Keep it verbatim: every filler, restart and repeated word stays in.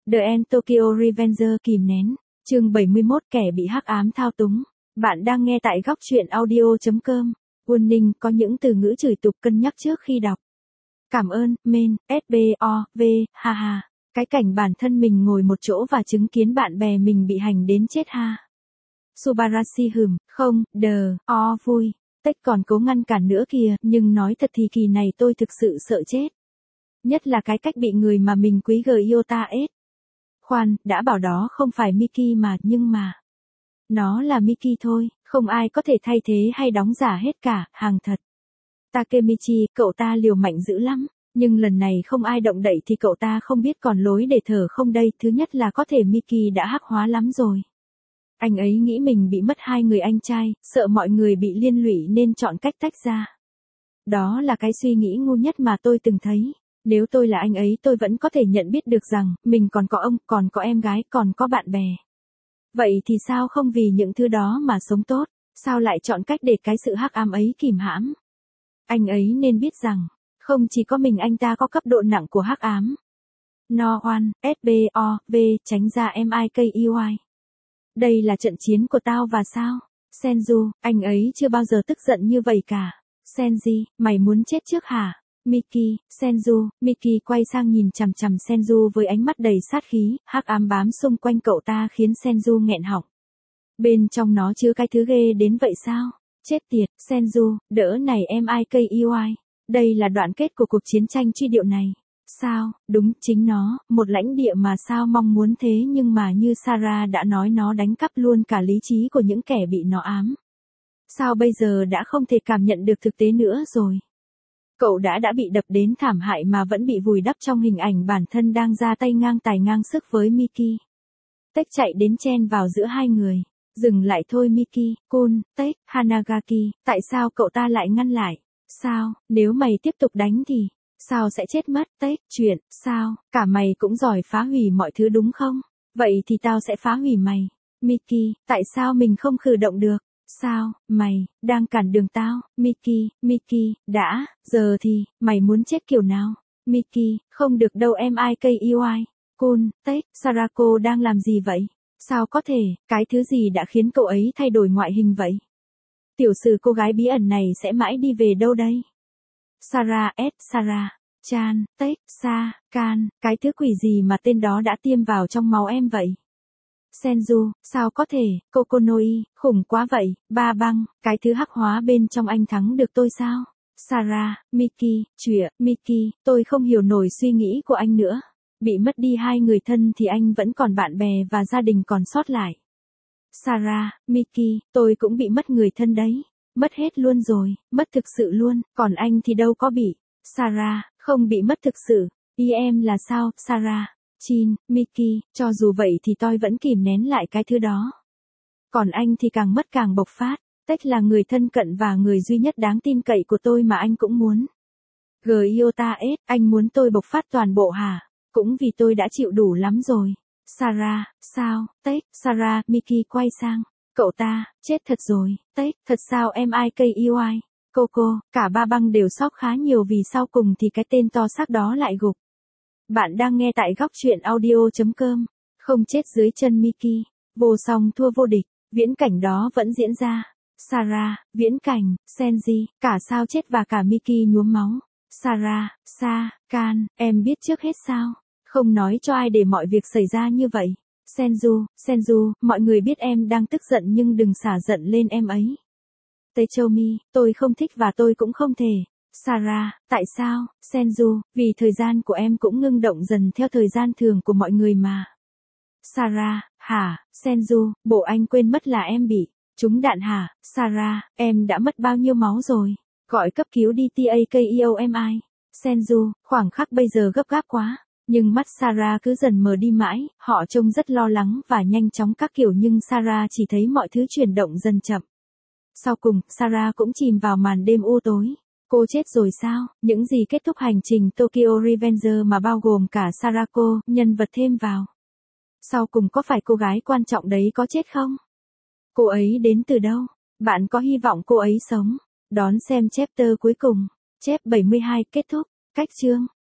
The End Tokyo Revenger kìm nén. Chương bảy mươi mốt Kẻ bị hắc ám thao túng. Bạn đang nghe tại góc truyện audio chấm com. Warning, có những từ ngữ chửi tục cân nhắc trước khi đọc. Cảm ơn, men, ét bê o, vê, ha ha. Cái cảnh bản thân mình ngồi một chỗ và chứng kiến bạn bè mình bị hành đến chết ha. Subarashi hừm, không, đờ, o vui. Tech còn cố ngăn cản nữa kìa, nhưng nói thật thì kỳ này tôi thực sự sợ chết. Nhất là cái cách bị người mà mình quý gờ Iota ết. Khoan, đã bảo đó không phải Mickey mà, nhưng mà. Nó là Mickey thôi, không ai có thể thay thế hay đóng giả hết cả, hàng thật. Takemichi, cậu ta liều mạnh dữ lắm, nhưng lần này không ai động đậy thì cậu ta không biết còn lối để thở không đây. Thứ nhất là có thể Mickey đã hắc hóa lắm rồi. Anh ấy nghĩ mình bị mất hai người anh trai, sợ mọi người bị liên lụy nên chọn cách tách ra. Đó là cái suy nghĩ ngu nhất mà tôi từng thấy. Nếu tôi là anh ấy tôi vẫn có thể nhận biết được rằng, mình còn có ông, còn có em gái, còn có bạn bè. Vậy thì sao không vì những thứ đó mà sống tốt, sao lại chọn cách để cái sự hắc ám ấy kìm hãm? Anh ấy nên biết rằng, không chỉ có mình anh ta có cấp độ nặng của hắc ám. No one, ét bê o, vê, tránh ra em i ca e y. Đây là trận chiến của tao và sao? Senju, anh ấy chưa bao giờ tức giận như vậy cả. Senji, mày muốn chết trước hả? Mickey, Senju, Mickey quay sang nhìn chằm chằm Senju với ánh mắt đầy sát khí, hắc ám bám xung quanh cậu ta khiến Senju nghẹn họng. Bên trong nó chứa cái thứ ghê đến vậy sao? Chết tiệt, Senju, đỡ này em i ca e y. Đây là đoạn kết của cuộc chiến tranh truy điệu này. Sao, đúng, chính nó, một lãnh địa mà sao mong muốn thế nhưng mà như Sarah đã nói nó đánh cắp luôn cả lý trí của những kẻ bị nó ám. Sao bây giờ đã không thể cảm nhận được thực tế nữa rồi? Cậu đã đã bị đập đến thảm hại mà vẫn bị vùi đắp trong hình ảnh bản thân đang ra tay ngang tài ngang sức với Mickey. Tech chạy đến chen vào giữa hai người. Dừng lại thôi Mickey, Kun, Tech, Hanagaki, tại sao cậu ta lại ngăn lại? Sao, nếu mày tiếp tục đánh thì, sao sẽ chết mất? Tech, chuyện, sao, cả mày cũng giỏi phá hủy mọi thứ đúng không? Vậy thì tao sẽ phá hủy mày. Mickey, tại sao mình không cử động được? Sao, mày, đang cản đường tao? Mickey, Mickey, đã, giờ thì, mày muốn chết kiểu nào? Mickey, không được đâu em i ca e y. Kun, Tech, Sarako đang làm gì vậy? Sao có thể, cái thứ gì đã khiến cậu ấy thay đổi ngoại hình vậy? Tiểu sử cô gái bí ẩn này sẽ mãi đi về đâu đây? Sarah S. Sarah, Chan, Tech, Sa, Kan, cái thứ quỷ gì mà tên đó đã tiêm vào trong máu em vậy? Senju, sao có thể, Kokonoi, khủng quá vậy, ba băng, cái thứ hắc hóa bên trong anh thắng được tôi sao? Sarah, Mickey, chүйa, Mickey, tôi không hiểu nổi suy nghĩ của anh nữa. Bị mất đi hai người thân thì anh vẫn còn bạn bè và gia đình còn sót lại. Sarah, Mickey, tôi cũng bị mất người thân đấy. Mất hết luôn rồi, mất thực sự luôn, còn anh thì đâu có bị. Sarah, không bị mất thực sự. Ý em là sao, Sarah? Chin, Mickey, cho dù vậy thì tôi vẫn kìm nén lại cái thứ đó. Còn anh thì càng mất càng bộc phát. Tech là người thân cận và người duy nhất đáng tin cậy của tôi mà anh cũng muốn. Giota S, anh muốn tôi bộc phát toàn bộ hả? Cũng vì tôi đã chịu đủ lắm rồi. Sarah, sao, Tech, Sarah, Mickey quay sang. Cậu ta, chết thật rồi, Tech, thật sao em i ca e y? Coco, cả ba băng đều sốc khá nhiều vì sau cùng thì cái tên to xác đó lại gục. Bạn đang nghe tại góc truyện audio chấm com. Không chết dưới chân Mickey. Vô song thua vô địch. Viễn cảnh đó vẫn diễn ra. Sarah, viễn cảnh, Senji, cả sao chết và cả Mickey nhuốm máu. Sarah, Sa, Kan, em biết trước hết sao? Không nói cho ai để mọi việc xảy ra như vậy. Senju, Senju, mọi người biết em đang tức giận nhưng đừng xả giận lên em ấy. Techomi, tôi không thích và tôi cũng không thể. Sarah, tại sao? Senju, vì thời gian của em cũng ngưng động dần theo thời gian thường của mọi người mà. Sarah, hả? Senju, bộ anh quên mất là em bị trúng đạn hả? Sarah, em đã mất bao nhiêu máu rồi? Gọi cấp cứu đi Takeomi. Senju, khoảng khắc bây giờ gấp gáp quá. Nhưng mắt Sarah cứ dần mờ đi mãi, họ trông rất lo lắng và nhanh chóng các kiểu nhưng Sarah chỉ thấy mọi thứ chuyển động dần chậm. Sau cùng, Sarah cũng chìm vào màn đêm u tối. Cô chết rồi sao? Những gì kết thúc hành trình Tokyo Revenger mà bao gồm cả Sarako, nhân vật thêm vào. Sau cùng có phải cô gái quan trọng đấy có chết không? Cô ấy đến từ đâu? Bạn có hy vọng cô ấy sống? Đón xem chapter cuối cùng. Chép bảy mươi hai kết thúc. Cách chương.